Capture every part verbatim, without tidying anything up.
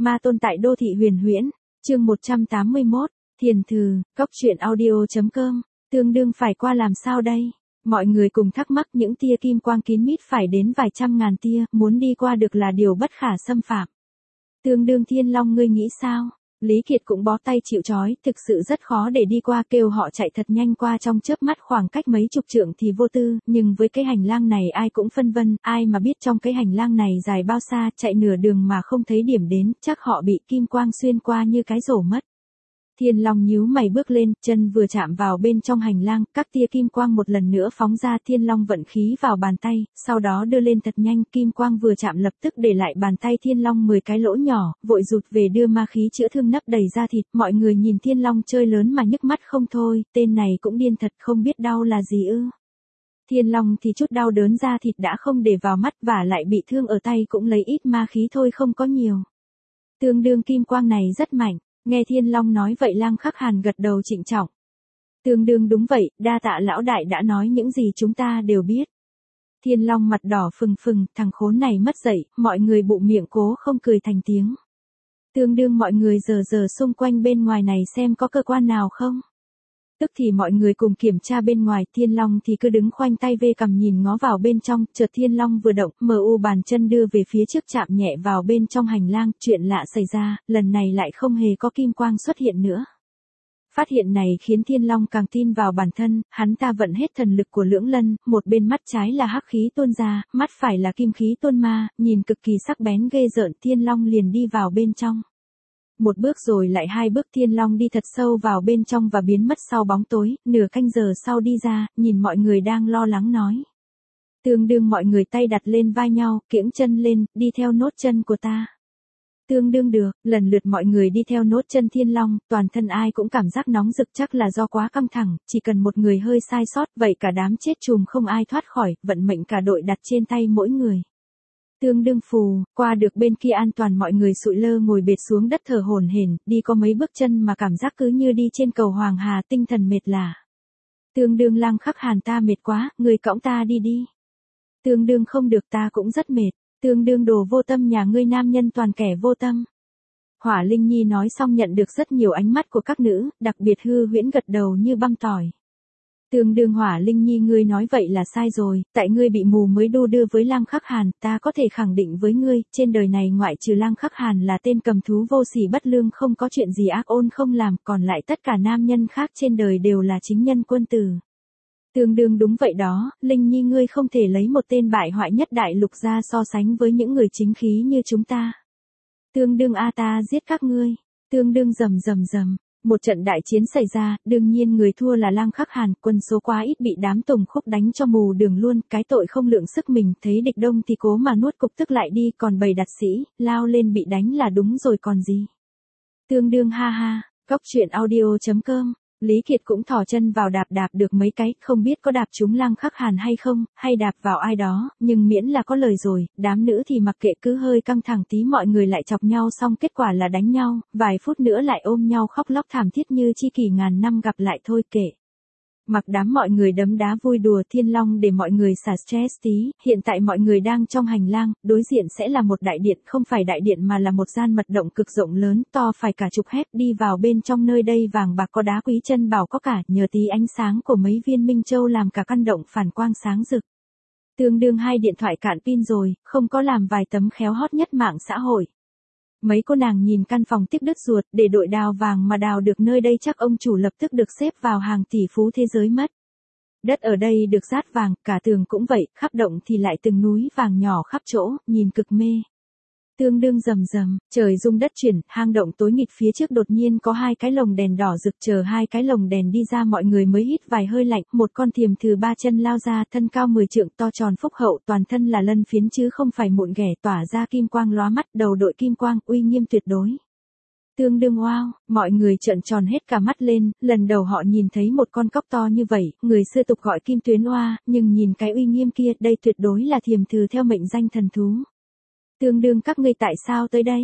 Ma tôn tại đô thị huyền huyễn, chương một trăm tám mươi mốt, thiền thư, cốc truyện audio.com, tương đương phải qua làm sao đây? Mọi người cùng thắc mắc những tia kim quang kín mít phải đến vài trăm ngàn tia, muốn đi qua được là điều bất khả xâm phạm. Tương đương Thiên Long ngươi nghĩ sao? Lý Kiệt cũng bó tay chịu trói, thực sự rất khó để đi qua, kêu họ chạy thật nhanh qua trong chớp mắt khoảng cách mấy chục trượng thì vô tư, nhưng với cái hành lang này ai cũng phân vân, ai mà biết trong cái hành lang này dài bao xa, chạy nửa đường mà không thấy điểm đến, chắc họ bị kim quang xuyên qua như cái rổ mất. Thiên Long nhíu mày bước lên, chân vừa chạm vào bên trong hành lang, các tia kim quang một lần nữa phóng ra, Thiên Long vận khí vào bàn tay, sau đó đưa lên thật nhanh, kim quang vừa chạm lập tức để lại bàn tay Thiên Long mười cái lỗ nhỏ, vội rụt về đưa ma khí chữa thương nấp đầy da thịt, mọi người nhìn Thiên Long chơi lớn mà nhức mắt không thôi, tên này cũng điên thật, không biết đau là gì ư. Thiên Long thì chút đau đớn da thịt đã không để vào mắt, và lại bị thương ở tay cũng lấy ít ma khí thôi, không có nhiều. Tương đương kim quang này rất mạnh. Nghe Thiên Long nói vậy, Lang Khắc Hàn gật đầu trịnh trọng. Tương đương đúng vậy, đa tạ lão đại đã nói những gì chúng ta đều biết. Thiên Long mặt đỏ phừng phừng, thằng khốn này mất dạy, mọi người bụng miệng cố không cười thành tiếng. Tương đương mọi người giờ giờ xung quanh bên ngoài này xem có cơ quan nào không. Tức thì mọi người cùng kiểm tra bên ngoài, Thiên Long thì cứ đứng khoanh tay vê cằm nhìn ngó vào bên trong, chợt Thiên Long vừa động, mờ u bàn chân đưa về phía trước chạm nhẹ vào bên trong hành lang, chuyện lạ xảy ra, lần này lại không hề có kim quang xuất hiện nữa. Phát hiện này khiến Thiên Long càng tin vào bản thân, hắn ta vận hết thần lực của Lưỡng Lân, một bên mắt trái là hắc khí tuôn ra, mắt phải là kim khí tuôn ma, nhìn cực kỳ sắc bén ghê rợn, Thiên Long liền đi vào bên trong. Một bước rồi lại hai bước, Thiên Long đi thật sâu vào bên trong và biến mất sau bóng tối, nửa canh giờ sau đi ra, nhìn mọi người đang lo lắng nói. Tương đương mọi người tay đặt lên vai nhau, kiễng chân lên, đi theo nốt chân của ta. Tương đương được, lần lượt mọi người đi theo nốt chân Thiên Long, toàn thân ai cũng cảm giác nóng rực, chắc là do quá căng thẳng, chỉ cần một người hơi sai sót, vậy cả đám chết chùm không ai thoát khỏi, vận mệnh cả đội đặt trên tay mỗi người. Tương đương phù, qua được bên kia an toàn, mọi người sụi lơ ngồi bệt xuống đất thở hổn hển, đi có mấy bước chân mà cảm giác cứ như đi trên cầu Hoàng Hà, tinh thần mệt lả. Tương đương Lang Khắc Hàn ta mệt quá, người cõng ta đi đi. Tương đương không được, ta cũng rất mệt. Tương đương đồ vô tâm nhà ngươi, nam nhân toàn kẻ vô tâm. Hỏa Linh Nhi nói xong nhận được rất nhiều ánh mắt của các nữ, đặc biệt Hư Huyễn gật đầu như băm tỏi. Tương đương Hỏa Linh Nhi ngươi nói vậy là sai rồi, tại ngươi bị mù mới đu đưa với Lang Khắc Hàn, ta có thể khẳng định với ngươi, trên đời này ngoại trừ Lang Khắc Hàn là tên cầm thú vô sỉ bất lương không có chuyện gì ác ôn không làm, còn lại tất cả nam nhân khác trên đời đều là chính nhân quân tử. Tương đương đúng vậy đó, Linh Nhi ngươi không thể lấy một tên bại hoại nhất đại lục ra so sánh với những người chính khí như chúng ta. Tương đương a ta giết các ngươi, tương đương rầm rầm rầm. Một trận đại chiến xảy ra, đương nhiên người thua là Lang Khắc Hàn, quân số quá ít bị đám Tùng Khúc đánh cho mù đường luôn, cái tội không lượng sức mình, thấy địch đông thì cố mà nuốt cục tức lại đi, còn bầy đạt sĩ, lao lên bị đánh là đúng rồi còn gì. Tương đương ha ha, cốc truyện audio.com, Lý Kiệt cũng thò chân vào đạp đạp được mấy cái, không biết có đạp trúng Lang Khắc Hàn hay không, hay đạp vào ai đó, nhưng miễn là có lời rồi, đám nữ thì mặc kệ, cứ hơi căng thẳng tí mọi người lại chọc nhau xong kết quả là đánh nhau, vài phút nữa lại ôm nhau khóc lóc thảm thiết như chi kỷ ngàn năm gặp lại thôi kệ. Mặc đám mọi người đấm đá vui đùa Thiên Long để mọi người xả stress tí, hiện tại mọi người đang trong hành lang, đối diện sẽ là một đại điện, không phải đại điện mà là một gian mật động cực rộng lớn, to phải cả chục hecta, đi vào bên trong nơi đây vàng bạc có đá quý chân bảo có cả, nhờ tí ánh sáng của mấy viên minh châu làm cả căn động phản quang sáng rực. Tương đương hai điện thoại cạn pin rồi, không có làm vài tấm khéo hot nhất mạng xã hội. Mấy cô nàng nhìn căn phòng tiếc đứt ruột, để đội đào vàng mà đào được nơi đây chắc ông chủ lập tức được xếp vào hàng tỷ phú thế giới mất. Đất ở đây được dát vàng, cả tường cũng vậy, khắp động thì lại từng núi vàng nhỏ khắp chỗ, nhìn cực mê. Tương đương rầm rầm, trời rung đất chuyển, hang động tối nghịt phía trước đột nhiên có hai cái lồng đèn đỏ rực, chờ hai cái lồng đèn đi ra mọi người mới hít vài hơi lạnh, một con thiềm thừ ba chân lao ra, thân cao mười trượng, to tròn phúc hậu, toàn thân là lân phiến chứ không phải mụn ghẻ, tỏa ra kim quang lóa mắt, đầu đội kim quang, uy nghiêm tuyệt đối. Tương đương wow, mọi người trợn tròn hết cả mắt lên, lần đầu họ nhìn thấy một con cóc to như vậy, người xưa tục gọi kim tuyến oa, nhưng nhìn cái uy nghiêm kia, đây tuyệt đối là thiềm thừ theo mệnh danh thần thú. Tương đương các ngươi tại sao tới đây?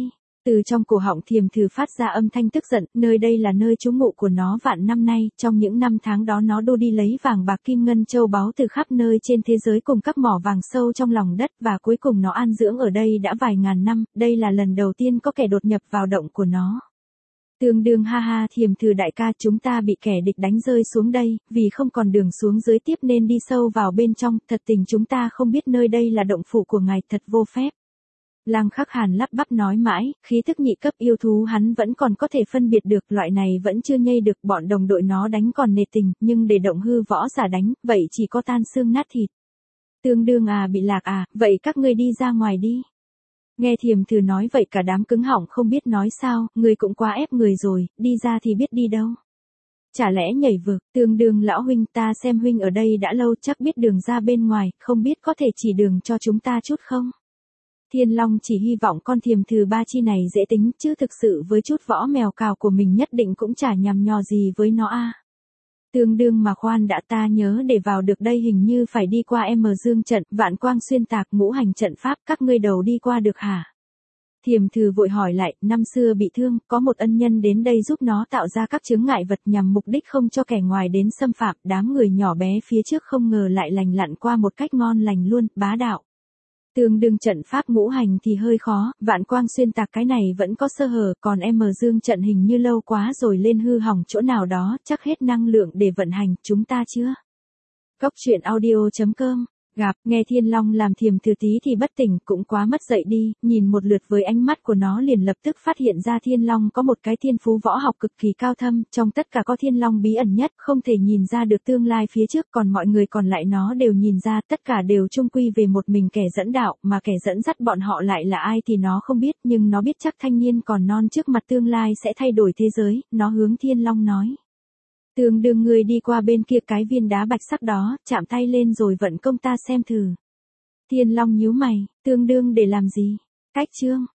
Từ trong cổ họng Thiềm Thử phát ra âm thanh tức giận, nơi đây là nơi trú ngụ của nó vạn năm nay, trong những năm tháng đó nó đô đi lấy vàng bạc kim ngân châu báu từ khắp nơi trên thế giới cùng các mỏ vàng sâu trong lòng đất và cuối cùng nó an dưỡng ở đây đã vài ngàn năm, đây là lần đầu tiên có kẻ đột nhập vào động của nó. Tương đương ha ha Thiềm Thử đại ca, chúng ta bị kẻ địch đánh rơi xuống đây, vì không còn đường xuống dưới tiếp nên đi sâu vào bên trong, thật tình chúng ta không biết nơi đây là động phủ của ngài, thật vô phép. Lăng Khắc Hàn lắp bắp nói mãi, khí thức nhị cấp yêu thú hắn vẫn còn có thể phân biệt được, loại này vẫn chưa nhây được, bọn đồng đội nó đánh còn nề tình, nhưng để động hư võ giả đánh, vậy chỉ có tan xương nát thịt. Tương đương à bị lạc à, vậy các ngươi đi ra ngoài đi. Nghe Thiềm Thử nói vậy cả đám cứng họng không biết nói sao, người cũng quá ép người rồi, đi ra thì biết đi đâu. Chả lẽ nhảy vực, Tương đương lão huynh, ta xem huynh ở đây đã lâu chắc biết đường ra bên ngoài, không biết có thể chỉ đường cho chúng ta chút không? Thiên Long chỉ hy vọng con Thiềm Thử ba chi này dễ tính, chứ thực sự với chút võ mèo cào của mình nhất định cũng chả nhằm nhò gì với nó a. Tương đương mà khoan đã, ta nhớ để vào được đây hình như phải đi qua M Dương trận, Vạn Quang xuyên tạc, ngũ hành trận pháp, các ngươi đầu đi qua được hả? Thiềm Thử vội hỏi lại, năm xưa bị thương, có một ân nhân đến đây giúp nó tạo ra các chướng ngại vật nhằm mục đích không cho kẻ ngoài đến xâm phạm, đám người nhỏ bé phía trước không ngờ lại lành lặn qua một cách ngon lành luôn, bá đạo. Tương đương trận pháp ngũ hành thì hơi khó, Vạn Quang xuyên tạc cái này vẫn có sơ hở, còn M Dương trận hình như lâu quá rồi lên hư hỏng chỗ nào đó, chắc hết năng lượng để vận hành, chúng ta chưa? Cốc truyện audio chấm com Gặp, nghe Thiên Long làm Thiềm Thử tí thì bất tỉnh, cũng quá mất dậy đi, nhìn một lượt với ánh mắt của nó liền lập tức phát hiện ra Thiên Long có một cái thiên phú võ học cực kỳ cao thâm, trong tất cả có Thiên Long bí ẩn nhất, không thể nhìn ra được tương lai phía trước, còn mọi người còn lại nó đều nhìn ra, tất cả đều chung quy về một mình kẻ dẫn đạo, mà kẻ dẫn dắt bọn họ lại là ai thì nó không biết, nhưng nó biết chắc thanh niên còn non trước mặt tương lai sẽ thay đổi thế giới, nó hướng Thiên Long nói. Tương đương người đi qua bên kia cái viên đá bạch sắc đó, chạm tay lên rồi vận công ta xem thử. Thiên Long nhíu mày, tương đương để làm gì? Cách chương.